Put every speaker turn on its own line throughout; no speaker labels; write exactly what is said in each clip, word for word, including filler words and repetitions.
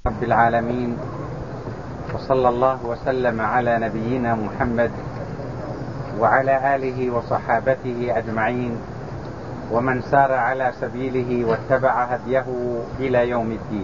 رب العالمين، وصلى الله وسلم على نبينا محمد وعلى آله وصحابته أجمعين ومن سار على سبيله واتبع هديه إلى يوم الدين.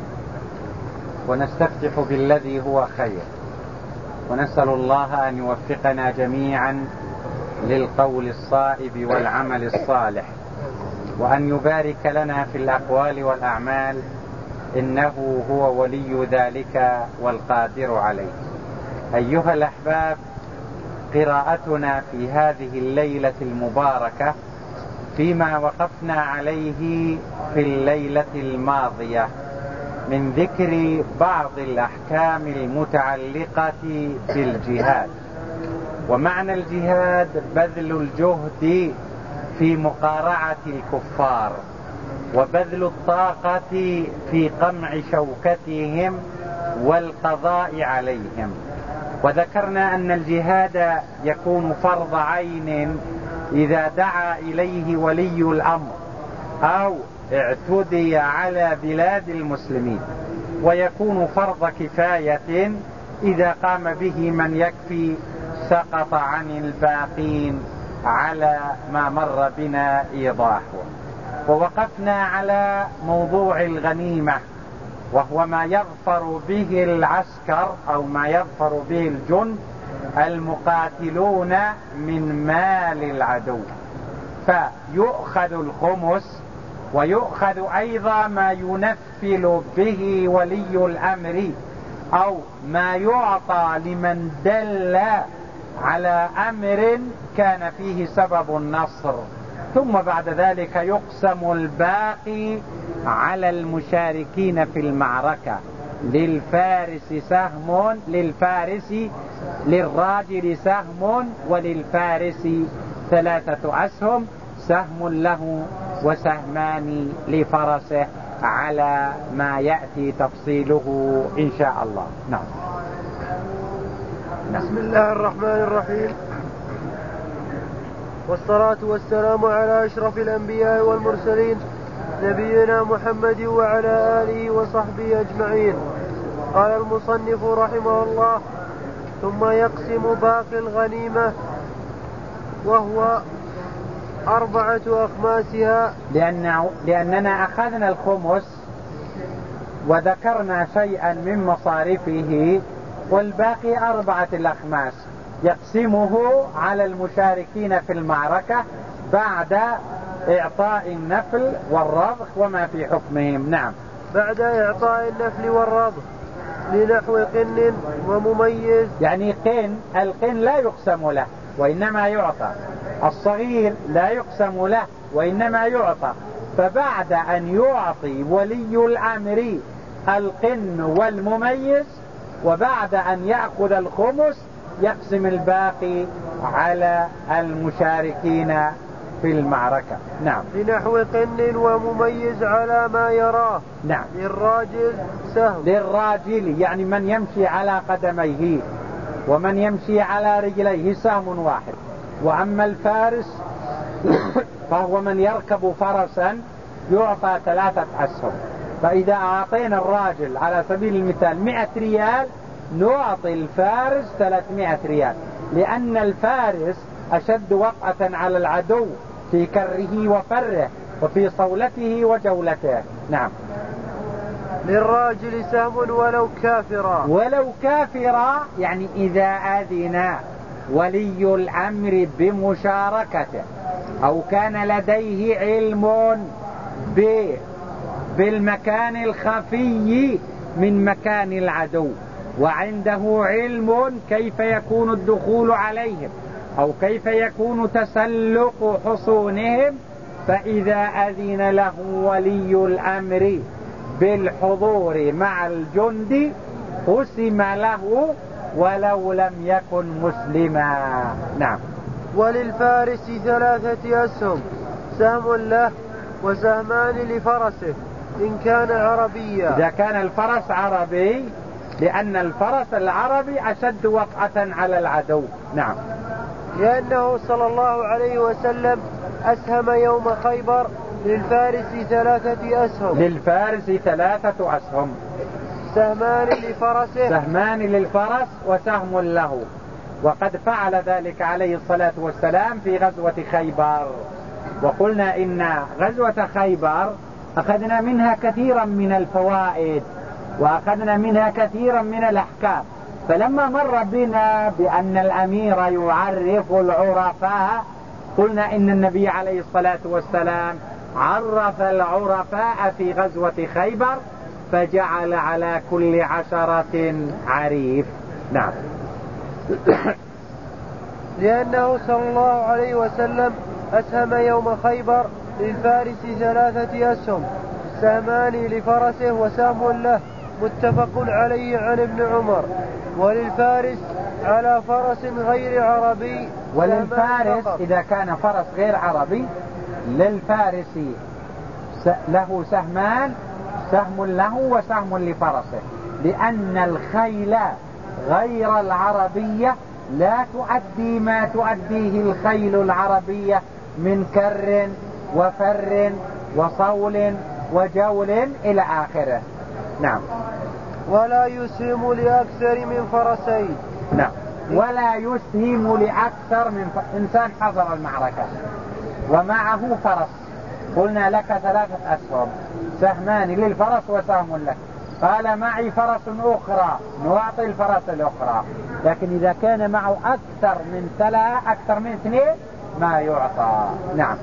ونستفتح بالذي هو خير، ونسأل الله أن يوفقنا جميعا للقول الصائب والعمل الصالح، وأن يبارك لنا في الأقوال والأعمال، إنه هو ولي ذلك والقادر عليه. أيها الأحباب، قراءتنا في هذه الليلة المباركة فيما وقفنا عليه في الليلة الماضية من ذكر بعض الأحكام المتعلقة بالجهاد. ومعنى الجهاد بذل الجهد في مقارعة الكفار، وبذل الطاقة في قمع شوكتهم والقضاء عليهم. وذكرنا أن الجهاد يكون فرض عين إذا دعا إليه ولي الأمر أو اعتدي على بلاد المسلمين، ويكون فرض كفاية إذا قام به من يكفي سقط عن الباقين على ما مر بنا إيضاحه. ووقفنا على موضوع الغنيمة، وهو ما يظفر به العسكر أو ما يظفر به الجند المقاتلون من مال العدو، فيؤخذ الخمس، ويؤخذ أيضا ما ينفل به ولي الأمر أو ما يعطى لمن دل على أمر كان فيه سبب النصر. ثم بعد ذلك يقسم الباقي على المشاركين في المعركة. للفارس سهم للفارس للراجل سهم وللفارس ثلاثة أسهم، سهم له وسهمان لفرسه، على ما يأتي تفصيله إن شاء الله. نعم.
بسم الله الرحمن الرحيم، والصلاة والسلام على أشرف الأنبياء والمرسلين نبينا محمد وعلى آله وصحبه أجمعين. قال المصنف رحمه الله: ثم يقسم باقي الغنيمة وهو أربعة أخماسها.
لأن لأننا أخذنا الخمس وذكرنا شيئا من مصارفه، والباقي أربعة الأخماس يقسمه على المشاركين في المعركة بعد إعطاء النفل والرضخ وما في حكمهم. نعم.
بعد إعطاء النفل والرضخ لنحو قن ومميز.
يعني قن، القن لا يقسم له وإنما يعطى، الصغير لا يقسم له وإنما يعطى. فبعد أن يعطي ولي الأمر القن والمميز، وبعد أن يأخذ الخمس، يقسم الباقي على المشاركين في المعركة. نعم.
لنحو قن ومميز على ما يراه.
نعم.
للراجل سهم.
للراجل يعني من يمشي على قدميه، ومن يمشي على رجليه سهم واحد. وأما الفارس فهو من يركب فرسا يعطى ثلاثة أسهم. فإذا أعطينا الراجل على سبيل المثال مئة ريال، نعطي الفارس ثلاثمائة ريال، لأن الفارس أشد وطأة على العدو في كره وفره وفي صولته وجولته. نعم.
للراجل سهم ولو كافرا.
ولو كافرا يعني إذا أذن ولي الأمر بمشاركته، أو كان لديه علم بالمكان الخفي من مكان العدو، وعنده علم كيف يكون الدخول عليهم أو كيف يكون تسلق حصونهم، فإذا أذن له ولي الأمر بالحضور مع الجند قسم له ولو لم يكن مسلما. نعم.
وللفارس ثلاثة أسهم، سهم له وسهمان لفرسه إن كان عربيا.
إذا كان الفرس عربي، لأن الفرس العربي أشد وطأة على العدو. نعم.
لأنه صلى الله عليه وسلم أسهم يوم خيبر للفارس ثلاثة أسهم.
للفارس ثلاثة أسهم.
سهمان لفرسه
سهمان للفرس وسهم له. وقد فعل ذلك عليه الصلاة والسلام في غزوة خيبر. وقلنا إن غزوة خيبر أخذنا منها كثيرا من الفوائد وأخذنا منها كثيرا من الأحكام. فلما مر بنا بأن الأمير يعرف العرفاء قلنا إن النبي عليه الصلاة والسلام عرف العرفاء في غزوة خيبر فجعل على كل عشرة عريف. نعم.
لأنه صلى الله عليه وسلم أسهم يوم خيبر للفارس ثلاثة أسهم، سهمان لفرسه وسهم له، متفق عليه عن ابن عمر. وللفارس على فرس غير عربي،
وللفارس إذا كان فرس غير عربي للفارس له سهمان، سهم له وسهم لفرسه، لأن الخيل غير العربية لا تؤدي ما تؤديه الخيل العربية من كر وفر وصول وجول إلى آخره. نعم.
ولا يسهم لأكثر من فرسين.
نعم. ولا يسهم لأكثر من ف... إنسان حضر المعركة ومعه فرس، قلنا لك ثلاثة أسهم، سهمان للفرس وسهم لك، قال معي فرس أخرى نعطي الفرس الأخرى. لكن إذا كان معه أكثر من ثلاثة أكثر من اثنين ما يعطى. نعم.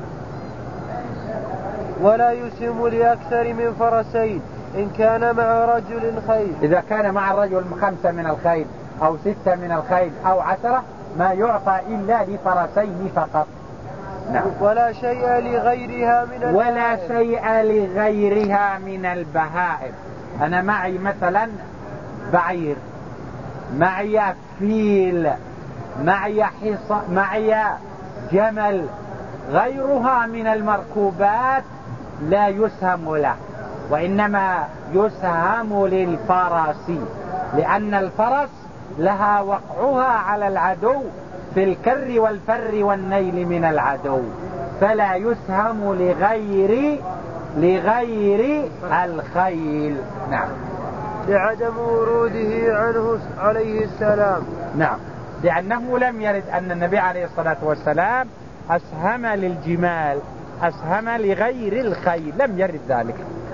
ولا يسهم لأكثر من فرسين إن كان مع رجل خيل.
إذا كان مع الرجل خمسة من الخيل أو ستة من الخيل أو عشرة ما يعطى إلا لفرسين فقط. نعم.
ولا شيء لغيرها من البهائم.
ولا شيء لغيرها من البهائم. أنا معي مثلا بعير، معي فيل، معي حصى، معي جمل، غيرها من المركوبات لا يسهم له، وإنما يسهم للفرس، لأن الفرس لها وقعها على العدو في الكر والفر والنيل من العدو، فلا يسهم لغير لغير الخيل. نعم.
لعدم وروده عنه عليه السلام.
نعم. لأنه لم يرد أن النبي عليه الصلاة والسلام أسهم للجمال، أسهم لغير الخيل، لم يرد ذلك.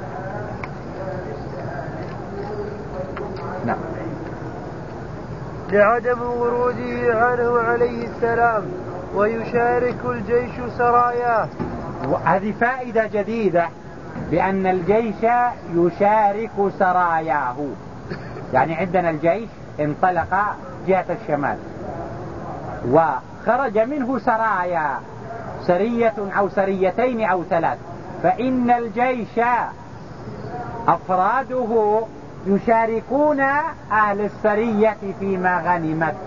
نعم.
لعدم وروده عنه عليه السلام ويشارك الجيش سراياه.
هذه فائدة جديدة، بأن الجيش يشارك سراياه. يعني عندنا الجيش انطلق جهة الشمال وخرج منه سرايا، سرية أو سريتين أو ثلاث، فإن الجيش أفراده يشاركون أهل السرية فيما غنمت.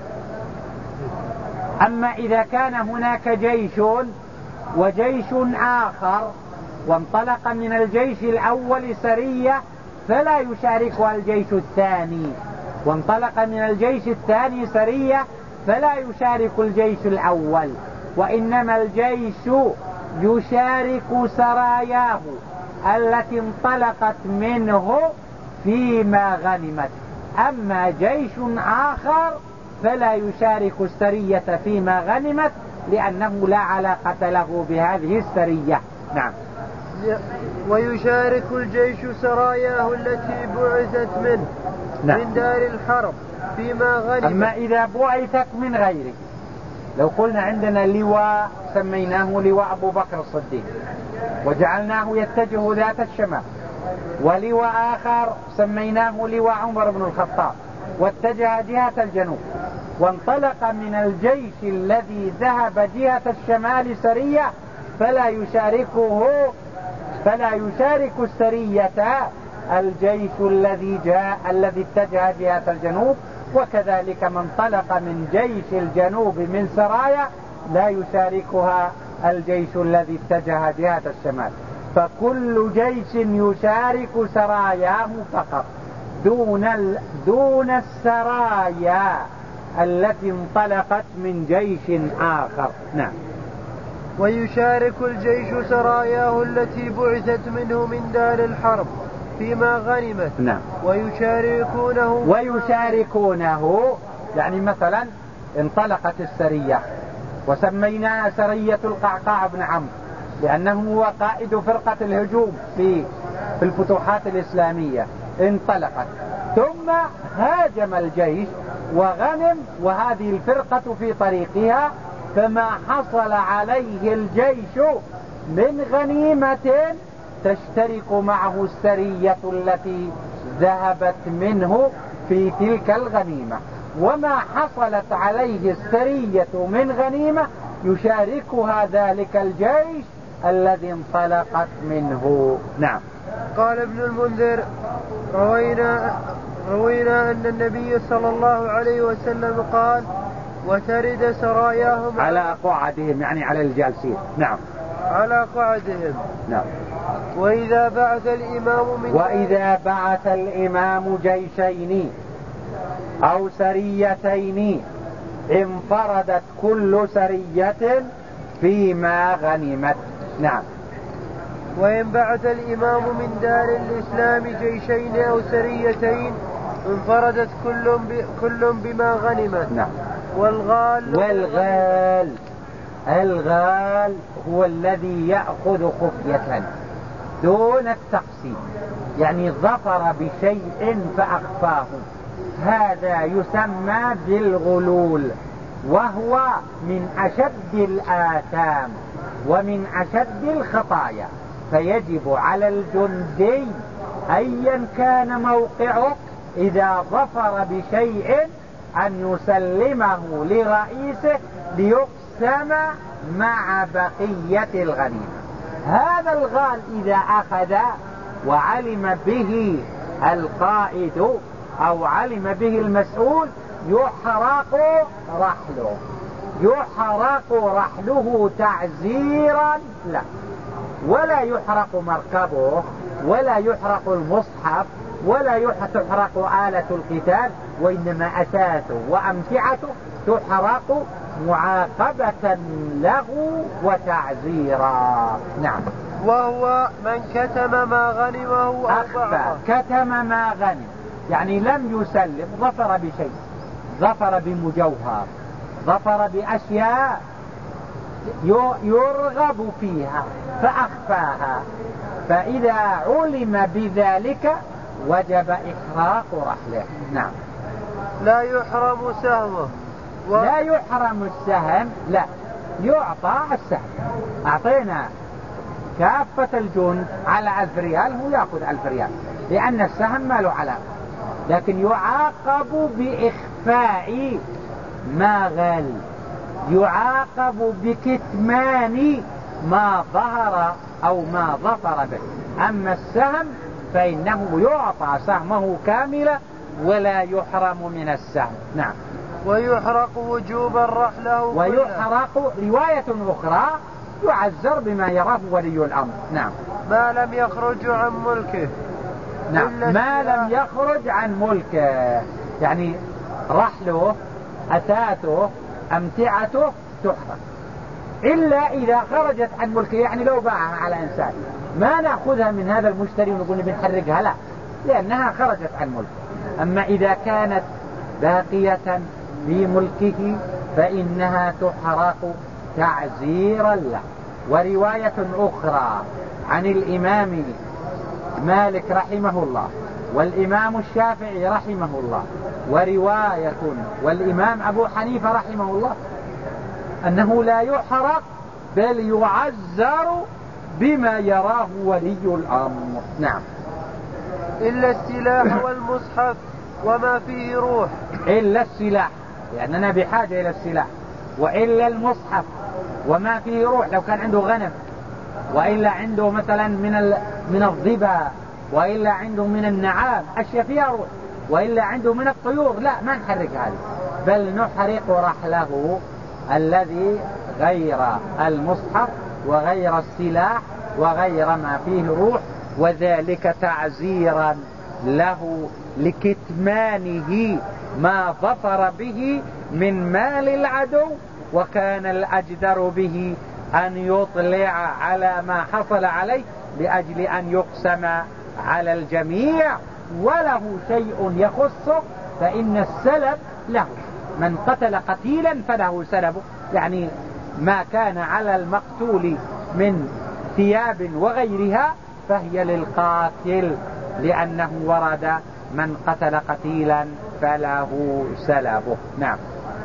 أما إذا كان هناك جيش وجيش آخر وانطلق من الجيش الأول سرية فلا يشاركها الجيش الثاني، وانطلق من الجيش الثاني سرية فلا يشارك الجيش الأول، وإنما الجيش يشارك سراياه التي انطلقت منه فيما غنمت. أما جيش آخر فلا يشارك السرية فيما غنمت لأنه لا علاقة له بهذه السرية. نعم.
ويشارك الجيش سراياه التي بعثت منه نعم. من دار الحرب فيما غنمت.
أما إذا بعثت من غيره، لو قلنا عندنا لواء سميناه لواء أبو بكر الصديق وجعلناه يتجه ذات الشمال، ولواء آخر سميناه لواء عمر بن الخطاب واتجه جهة الجنوب، وانطلق من الجيش الذي ذهب جهة الشمال سرية فلا يشاركه فلا يشارك السرية الجيش الذي جاء الذي اتجه جهة الجنوب، وكذلك من انطلق من جيش الجنوب من سرايا لا يشاركها الجيش الذي اتجه جهة الشمال. فكل جيش يشارك سراياه فقط دون ال... دون السرايا التي انطلقت من جيش آخر. نعم.
ويشارك الجيش سراياه التي بعثت منه من دار الحرب فيما غنمت.
نعم.
ويشاركونه
ويشاركونه يعني مثلا انطلقت السرية وسميناها سرية القعقاع بن عمرو لأنه هو قائد فرقة الهجوم في في الفتوحات الإسلامية. انطلقت ثم هاجم الجيش وغنم وهذه الفرقة في طريقها، فما حصل عليه الجيش من غنيمة تشترك معه السرية التي ذهبت منه في تلك الغنيمة، وما حصلت عليه السرية من غنيمة يشاركها ذلك الجيش الذي انطلقت منه. نعم.
قال ابن المنذر: روينا روينا أن النبي صلى الله عليه وسلم قال: وترد سراياهم
على قعدهم، يعني على الجالسين. نعم.
على قعدهم.
نعم.
وإذا بعث الإمام من
وإذا بعث الإمام جيشين أو سريتين انفردت كل سرية فيما غنمت. نعم.
وإن بعث الإمام من دار الإسلام جيشين أو سريتين انفردت كل, ب... كل بما غنمت.
نعم.
والغال
والغال الغال هو الذي يأخذ خفية دون التقسيم، يعني ظفر بشيء فأخفاه، هذا يسمى بالغلول، وهو من أشد الآثام ومن أشد الخطايا. فيجب على الجندي أيا كان موقعه إذا ظفر بشيء أن يسلمه لرئيسه ليقسم مع بقية الغنيمة. هذا الغال إذا أخذ وعلم به القائد أو علم به المسؤول يحرق رحله، يحرق رحله تعزيرا له، ولا يحرق مركبه ولا يحرق المصحف ولا تحرق آلة القتال، وإنما أساسه وأمتعته تحرق معاقبة له وتعزيرا. نعم.
وهو من كتم ما غنمه
أخفى، كتم ما غنم يعني لم يسلم، ظفر بشيء، ظفر بمجوهر، ظفر بأشياء يرغب فيها فأخفاها، فإذا علم بذلك وجب إحراق رحله. نعم.
لا يحرم سهمه
و... لا يحرم السهم، لا يعطى السهم. أعطينا كافة الجند على ألف ريال، هو يأخذ ألف ريال لأن السهم ما له علاقة، لكن يعاقب بإخفاء ما غل، يعاقب بكتمان ما ظهر أو ما ظفر به. أما السهم فإنه يعطى سهمه كاملا ولا يحرم من السهم. نعم.
ويحرق وجوبا رحله،
ويحرق رواية أخرى يعزر بما يراه ولي الأمر. نعم.
ما لم يخرج عن ملكه.
نعم. ما لم يخرج عن ملكه، يعني رحله أثاثه أمتعته تحرق، إلا إذا خرجت عن ملكه، يعني لو باعها على إنسان ما نأخذها من هذا المشتري ونقول بنحرقها، لا، لأنها خرجت عن ملكه. أما إذا كانت باقية في ملكه فإنها تحرق تعزيرا له. ورواية أخرى عن الإمام مالك رحمه الله والإمام الشافعي رحمه الله، ورواية والإمام أبو حنيفة رحمه الله، أنه لا يحرق بل يعزر بما يراه ولي الأمر. نعم.
إلا السلاح والمصحف وما فيه روح.
إلا السلاح لأننا بحاجة إلى السلاح، وإلا المصحف وما فيه روح، لو كان عنده غنم، وإلا عنده مثلا من من الظبا، وإلا عنده من النعام أشياء فيها روح، وإلا عنده من الطيور، لا ما نحرق هذه، بل نحرق رحله الذي غير المصحف وغير السلاح وغير ما فيه روح، وذلك تعزيرا له لكتمانه ما ظفر به من مال العدو، وكان الأجدر به أن يطلع على ما حصل عليه لأجل أن يقسم على الجميع وله شيء يخصه فإن السلب له. من قتل قتيلا فله سلبه، يعني ما كان على المقتول من ثياب وغيرها فهي للقاتل، لأنه ورد من قتل قتيلا فله سلبه. نعم.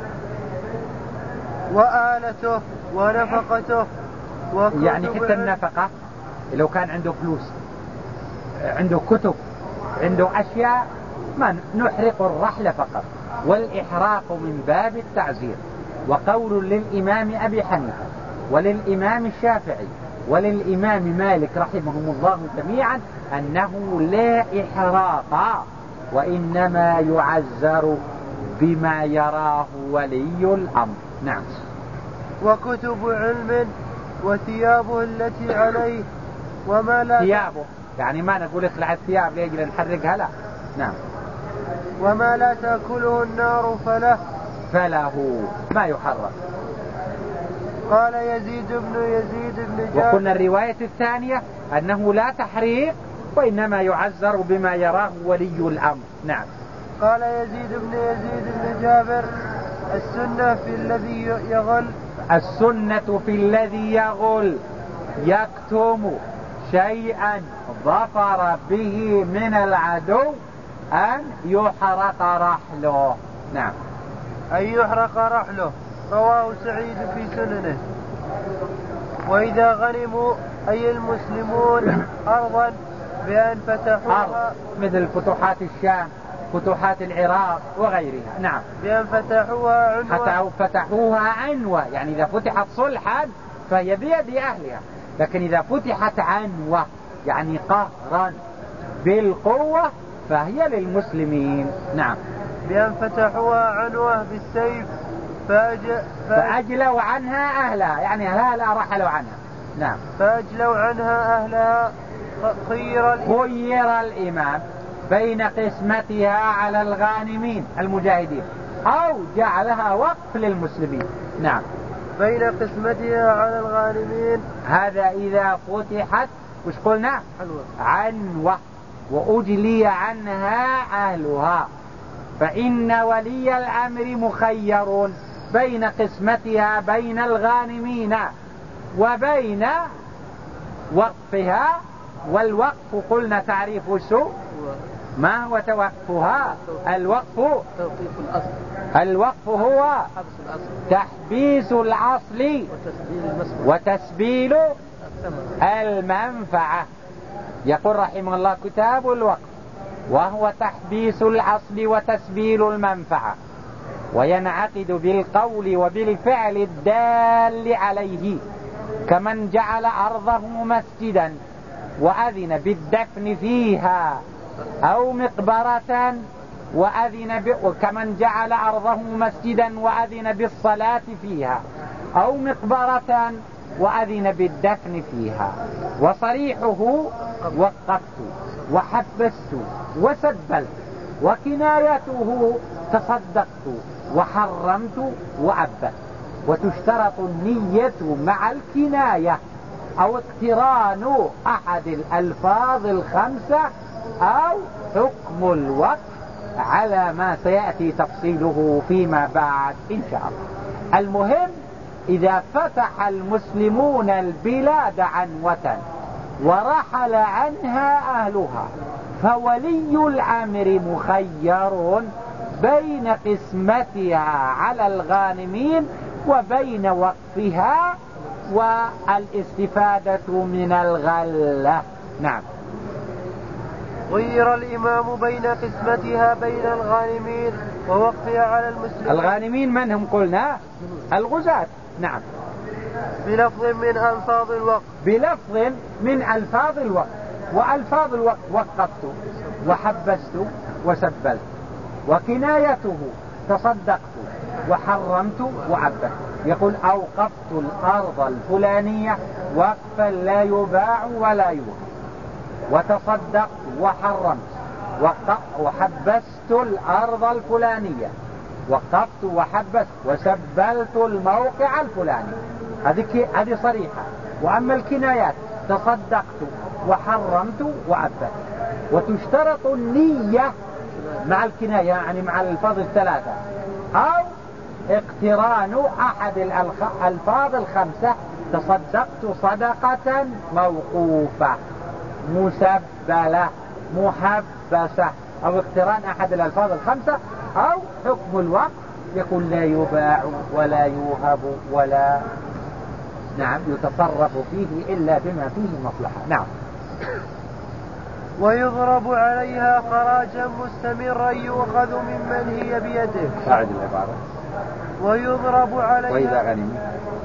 وآلته ونفقته.
يعني حتى النفقة لو كان عنده فلوس، عنده كتب، عنده أشياء، ما نحرق الرحل فقط، والإحراق من باب التعزير. وقول للإمام أبي حنيفة وللإمام الشافعي وللإمام مالك رحمهم الله جميعا أنه لا إحراق، وإنما يعزر بما يراه ولي الأمر. نعم.
وكتب علم وثيابه التي عليه وما لا
ثيابه، يعني ما نقول اخلع الثياب لأجل نحرقها، لا. نعم.
وما لا تأكله النار فله
فله ما يحرق.
قال يزيد بن يزيد بن جابر.
وقلنا الرواية الثانية أنه لا تحريق وإنما يعزر بما يراه ولي الأمر. نعم.
قال يزيد بن يزيد بن جابر السنة في الذي يغل
السنة في الذي يغل يكتم شيئا ظفر به من العدو أن يحرق رحله. نعم.
أن يحرق رحله. رواه سعيد في سننه. وإذا غنموا أي المسلمون أرضا بأن فتحوها،
مثل فتوحات الشام، فتوحات العراق وغيرها. نعم.
بأن فتحوها عنوة.
فتحوها عنوة، يعني إذا فتحت صلحا فهي بيد أهلها، لكن إذا فتحت عنوة يعني قهرا بالقوة فهي للمسلمين. نعم.
بأن فتحوها عنوة بالسيف فأج...
فأجلوا عنها أهلها، يعني أهلها لا رحلوا عنها. نعم.
فأجلوا عنها أهلها. خير الإمام,
خير الإمام بين قسمتها على الغانمين المجاهدين أو جعلها وقف للمسلمين. نعم.
بين قسمتها على الغانمين،
هذا إذا فتحت وش قلنا؟ عنوة وأجلي عنها أهلها، فإن ولي الأمر مخير بين قسمتها بين الغانمين وبين وقفها. والوقف قلنا تعريف سوء ما هو توقفها؟ الوقف الوقف هو تحبيس الأصل وتسبيل المنفعة. يقول رحمه الله كتاب الوقف وهو تحبيس الأصل وتسبيل المنفعة، وينعقد بالقول وبالفعل الدال عليه، كمن جعل أرضه مسجدا وأذن بالدفن فيها أو مقبرة وأذن ب... وكمن جعل أرضه مسجدا وأذن بالصلاة فيها أو مقبرة وأذن بالدفن فيها. وصريحه وقفت وحبست وسبلت، وكنايته تصدقت وحرمت وعبدت. وتشترط النية مع الكناية أو اقتران أحد الألفاظ الخمسة أو حكم الوقف على ما سيأتي تفصيله فيما بعد إن شاء الله. المهم إذا فتح المسلمون البلاد عنوة ورحل عنها أهلها فولي الأمر مخير بين قسمتها على الغانمين وبين وقفها والاستفادة من الغلة. نعم.
غير الإمام بين قسمتها بين الغانمين ووقفها على المسلمين.
الغانمين من هم قلنا؟ الغزاة. نعم.
بلفظ من ألفاظ الوقف
بلفظ من ألفاظ الوقف. وألفاظ الوقف وقفت وحبست وسبلت، وكنايته تصدقت وحرمت وعبدت. يقول أوقفت الأرض الفلانية وقفا لا يباع ولا يوهب، وتصدقت وحرمت وحبست الأرض الفلانية، وقفت وحبست وسبلت الموقع الفلاني. هذه هذه صريحة. وأما الكنايات تصدقت وحرمت وعبدت. وتشترط النية مع الكناية يعني مع الألفاظ الثلاثة، أو اقتران أحد الألفاظ الخمسة: تصدقت صدقة موقوفة، مسبلة، محبسة، أو اقتران أحد الألفاظ الخمسة، أو حكم الوقت يقول لا يباع ولا يوهب ولا نعم يتصرف فيه إلا بما فيه مصلحة. نعم.
ويضرب عليها خراجا مستمرا يؤخذ ممن هي بيده.
أعد العبارة.
ويضرب عليها
وإذا غنموا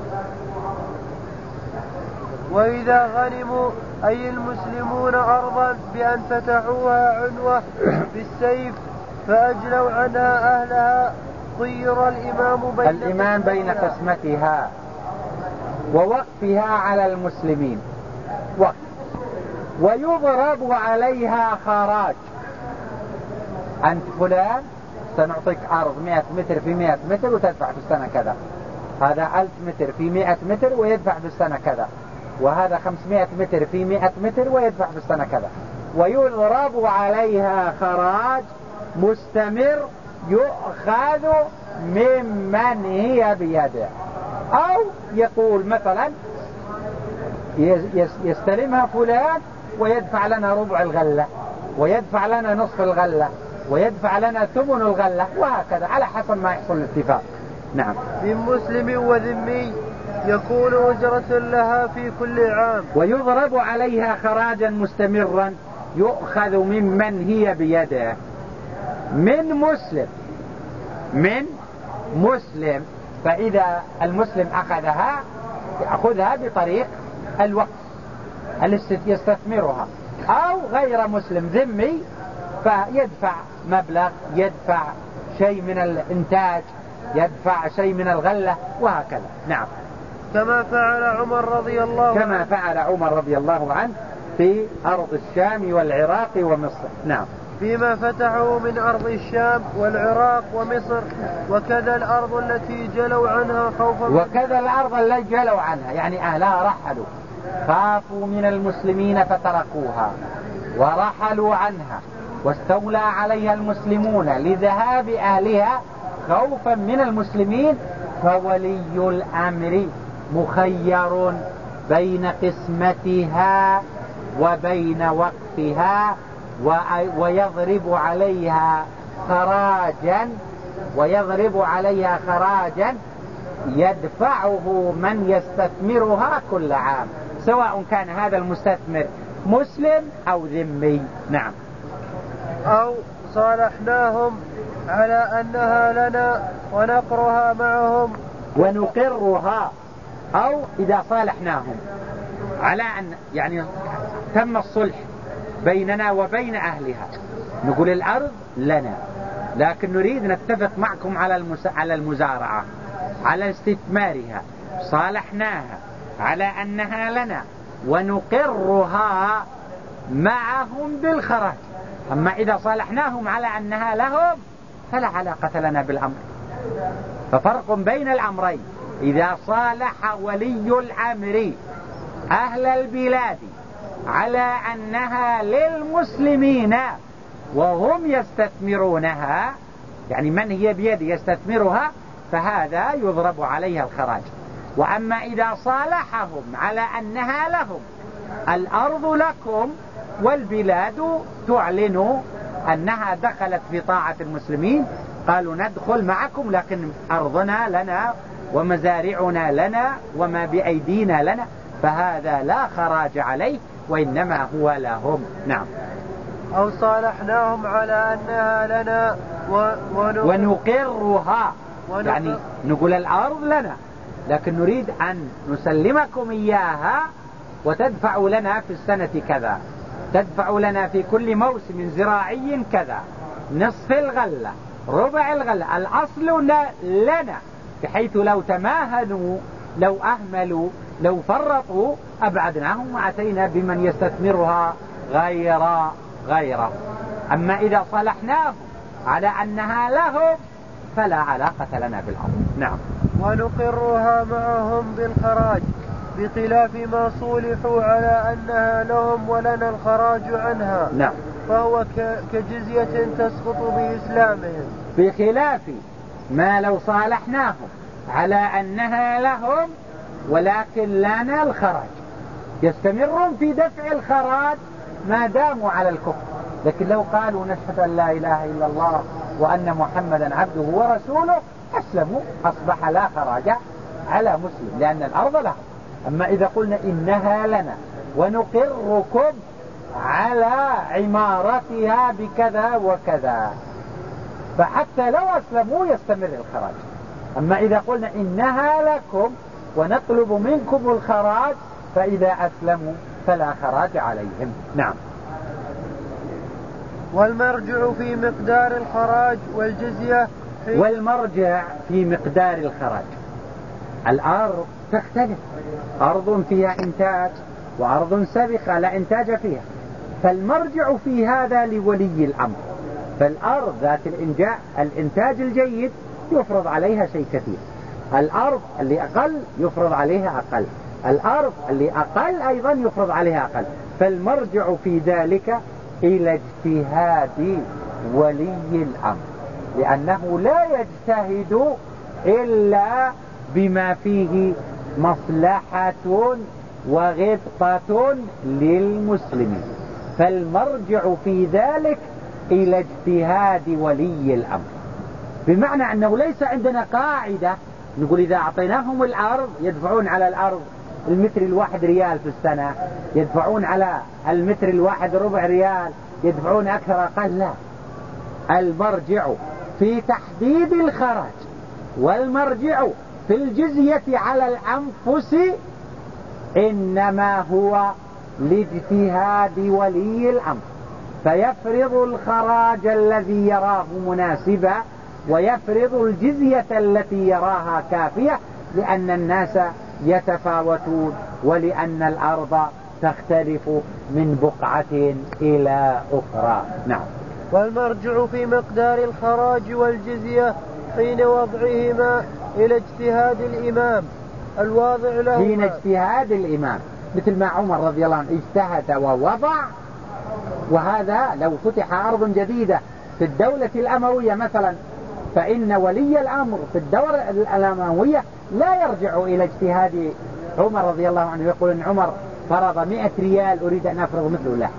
وإذا غنموا أي المسلمون أرضا بأن فتحوها عنوة بالسيف فأجلوا عنها أهلها خير الإمام بين
الإمام بين قسمتها ووقفها على المسلمين وقف. ويضرب عليها خراج. أنت فلان سنعطيك أرض مئة متر في مئة متر وتدفع في السنة كذا، هذا ألف متر في مئة متر ويدفع في السنة كذا، وهذا خمسمائة متر في مئة متر ويدفع في السنة كذا. ويضرب عليها خراج مستمر يؤخذ ممن هي بيده. أو يقول مثلا يستلمها فلان ويدفع لنا ربع الغلة، ويدفع لنا نصف الغلة، ويدفع لنا ثمن الغلة، وهكذا على حسب ما يحصل الاتفاق. نعم.
من مسلم وذمي يكون أجرة لها في كل عام.
ويضرب عليها خراجا مستمرا يؤخذ ممن هي بيده. من مسلم من مسلم فإذا المسلم أخذها يأخذها بطريق الوقت التي يستثمرها، أو غير مسلم ذمي فيدفع مبلغ، يدفع شيء من الإنتاج، يدفع شيء من الغلة، وهكذا. نعم.
كما فعل عمر رضي الله عنه
كما فعل عمر رضي الله عنه في أرض الشام والعراق ومصر. نعم.
فيما فتحوا من أرض الشام والعراق ومصر، وكذا الأرض التي جلوا عنها خوفا
وكذا الأرض التي جلوا عنها يعني أهلها رحلوا، خافوا من المسلمين فتركوها ورحلوا عنها، واستولى عليها المسلمون لذهاب أهلها خوفا من المسلمين، فولي الأمر مخير بين قسمتها وبين وقفها، ويضرب عليها خراجا ويضرب عليها خراجا يدفعه من يستثمرها كل عام، سواء كان هذا المستثمر مسلم أو ذمي. نعم.
أو صالحناهم على أنها لنا ونقرها معهم
ونقرها، أو إذا صالحناهم على أن يعني تم الصلح بيننا وبين أهلها، نقول الأرض لنا لكن نريد نتفق معكم على على المزارعة، على استثمارها، صالحناها على أنها لنا ونقرها معهم بالخراج. أما إذا صالحناهم على أنها لهم فلا علاقة لنا بالأمر. ففرق بين الأمرين: إذا صالح ولي الأمر أهل البلاد على أنها للمسلمين وهم يستثمرونها، يعني من هي بيد يستثمرها، فهذا يضرب عليها الخراج. وأما إذا صالحهم على أنها لهم، الأرض لكم والبلاد تعلن أنها دخلت في طاعة المسلمين، قالوا ندخل معكم لكن أرضنا لنا ومزارعنا لنا وما بأيدينا لنا، فهذا لا خراج عليه وإنما هو لهم. نعم.
أو صالحناهم على أنها لنا
ونقرها،
ونقر
يعني نقول الأرض لنا لكن نريد أن نسلمكم إياها وتدفعوا لنا في السنة كذا، تدفعوا لنا في كل موسم زراعي كذا، نصف الغلة، ربع الغلة، الأصل لنا، بحيث لو تماهنوا لو أهملوا لو فرطوا أبعدناهم وأتينا بمن يستثمرها غير غيره. أما إذا صلحناهم على أنها لهم فلا علاقة لنا بالأرض. نعم.
ونقرها معهم بالخراج بخلاف ما صولحوا على أنها لهم ولنا الخراج عنها.
نعم.
فهو كجزية تسقط بإسلامهم،
بخلاف ما لو صالحناهم على أنها لهم ولكن لنا الخراج، يستمرون في دفع الخراج ما داموا على الكفر. لكن لو قالوا نشهد أن لا إله إلا الله وأن محمدا عبده ورسوله أسلموا، أصبح لا خراج على مسلم لأن الأرض لهم. أما إذا قلنا إنها لنا ونقركم على عمارتها بكذا وكذا، فحتى لو أسلموا يستمر الخراج. أما إذا قلنا إنها لكم ونطلب منكم الخراج فإذا أسلموا فلا خراج عليهم. نعم.
والمرجع في مقدار الخراج والجزية
والمرجع في مقدار الخراج. الأرض تختلف، أرض فيها إنتاج وأرض سابقة لا إنتاج فيها، فالمرجع في هذا لولي الأمر. فالأرض ذات الإنتاج الجيد يفرض عليها شيء كثير، الأرض اللي أقل يفرض عليها أقل، الأرض اللي أقل أيضا يفرض عليها أقل. فالمرجع في ذلك إلى اجتهاد ولي الأمر، لأنه لا يجتهد إلا بما فيه مصلحة وغبطة للمسلمين، فالمرجع في ذلك إلى اجتهاد ولي الأمر. بمعنى أنه ليس عندنا قاعدة نقول إذا أعطيناهم الأرض يدفعون على الأرض المتر الواحد ريال في السنة، يدفعون على المتر الواحد ربع ريال، يدفعون أكثر أقل. لا، المرجع في تحديد الخراج والمرجع في الجزية على الأنفس إنما هو لاجتهاد ولي الأمر، فيفرض الخراج الذي يراه مناسبا ويفرض الجزية التي يراها كافية، لأن الناس يتفاوتون ولأن الأرض تختلف من بقعة إلى أخرى. نعم.
والمرجع في مقدار الخراج والجزية حين وضعهما إلى اجتهاد الإمام الواضع له،
حين اجتهاد الإمام، مثل ما عمر رضي الله عنه اجتهد ووضع. وهذا لو فتح أرض جديدة في الدولة الأموية مثلا، فإن ولي الأمر في الدولة الأموية لا يرجع إلى اجتهاد عمر رضي الله عنه يقول إن عمر فرض مئة ريال أريد أن أفرض مثله، لا،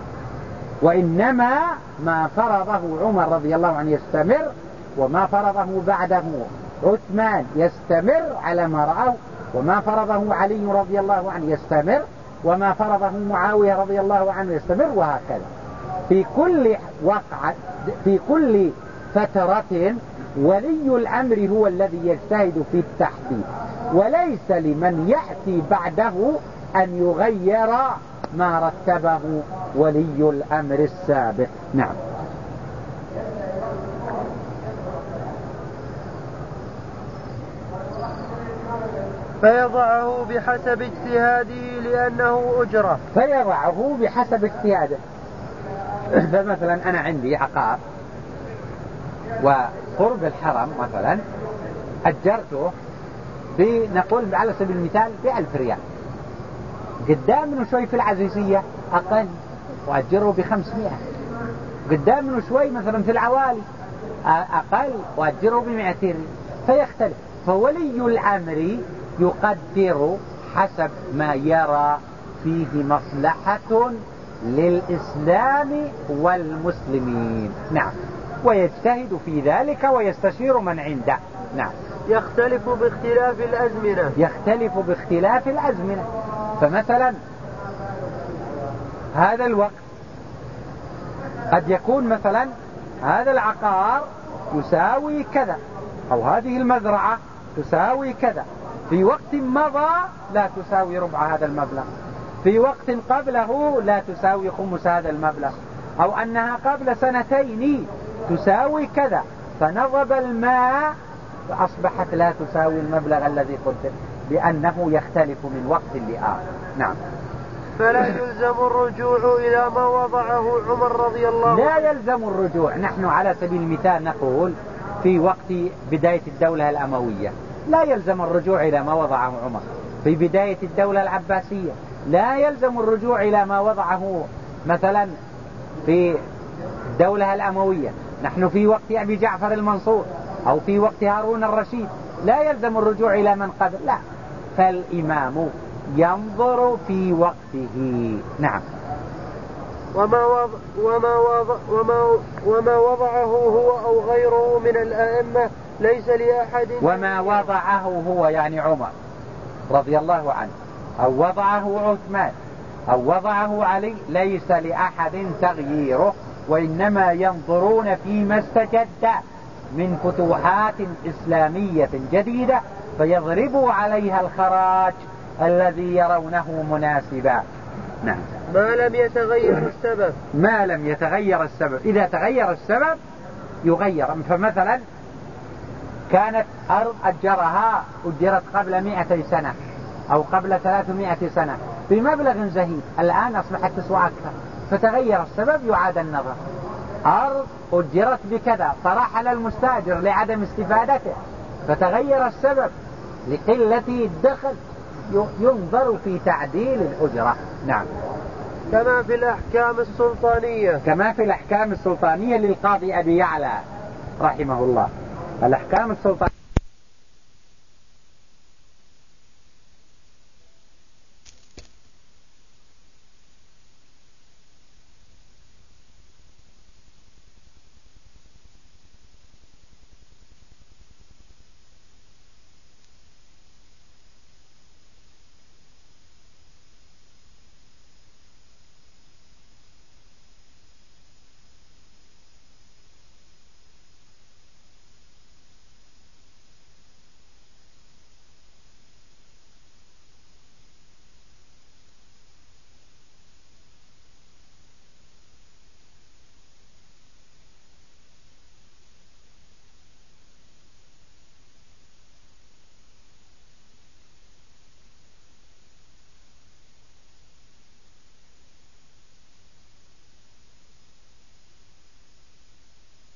وإنما ما فرضه عمر رضي الله عنه يستمر، وما فرضه بعده عثمان يستمر على ما رأوا، وما فرضه علي رضي الله عنه يستمر، وما فرضه معاوية رضي الله عنه يستمر، وهكذا في كل وقعة في كل فترة ولي الأمر هو الذي يجتهد في التحديد، وليس لمن يأتي بعده أن يغير ما رتبه ولي الأمر السابق. نعم.
فيضعه بحسب اجتهاده لأنه أجرة.
فيضعه بحسب اجتهاده. فمثلا أنا عندي عقار وقرب الحرم مثلا أجرته بنقول على سبيل المثال بألف ريال، قدام منه شوي في العزيزية أقل وأجره بخمسمائة، قدام منه شوي مثلا في العوالي أقل وأجره بمئتين، فيختلف. فولي الأمر يقدر حسب ما يرى فيه مصلحة للإسلام والمسلمين. نعم. ويجتهد في ذلك ويستشير من عنده. نعم.
يختلف باختلاف الأزمنة.
يختلف باختلاف الأزمنة. فمثلا هذا الوقت قد يكون مثلا هذا العقار يساوي كذا، أو هذه المزرعة تساوي كذا، في وقت مضى لا تساوي ربع هذا المبلغ، في وقت قبله لا تساوي خمس هذا المبلغ، أو أنها قبل سنتين تساوي كذا، فنضب الماء فأصبحت لا تساوي المبلغ الذي قلت، لأنه يختلف من وقت لآخر. نعم.
فلا يلزم الرجوع إلى ما وضعه عمر رضي الله عنه.
لا يلزم الرجوع. نحن على سبيل المثال نقول في وقت بداية الدولة الأموية لا يلزم الرجوع إلى ما وضعه عمر، في بداية الدولة العباسية، لا يلزم الرجوع إلى ما وضعه مثلا في الدولة الأموية. نحن في وقت أبي جعفر المنصور أو في وقت هارون الرشيد، لا يلزم الرجوع إلى من قبل، لا، فالإمام ينظر في وقته. نعم.
وما وضع وما وضع وما وما وضعه هو أو غيره من الأئمة ليس لأحد.
وما وضعه هو يعني عمر رضي الله عنه، أو وضعه عثمان، أو وضعه علي، ليس لأحد تغييره، وإنما ينظرون فيما استجد من فتوحات إسلامية جديدة فيضربوا عليها الخراج الذي يرونه مناسبا. نعم.
ما لم يتغير السبب.
ما لم يتغير السبب. إذا تغير السبب يغير. فمثلا كانت أرض أجرها أجرت قبل مئتي سنة أو قبل ثلاثمائة سنة بمبلغ زهيد، الآن أصبحت تسوى أكثر، فتغير السبب يعاد النظر. أرض أجرت بكذا فرحل المستاجر لعدم استفادته، فتغير السبب لقلة الدخل، ينظر في تعديل الأجرة. نعم.
كما في الأحكام السلطانية.
كما في الأحكام السلطانية للقاضي أبي يعلى رحمه الله. الأحكام السلطانية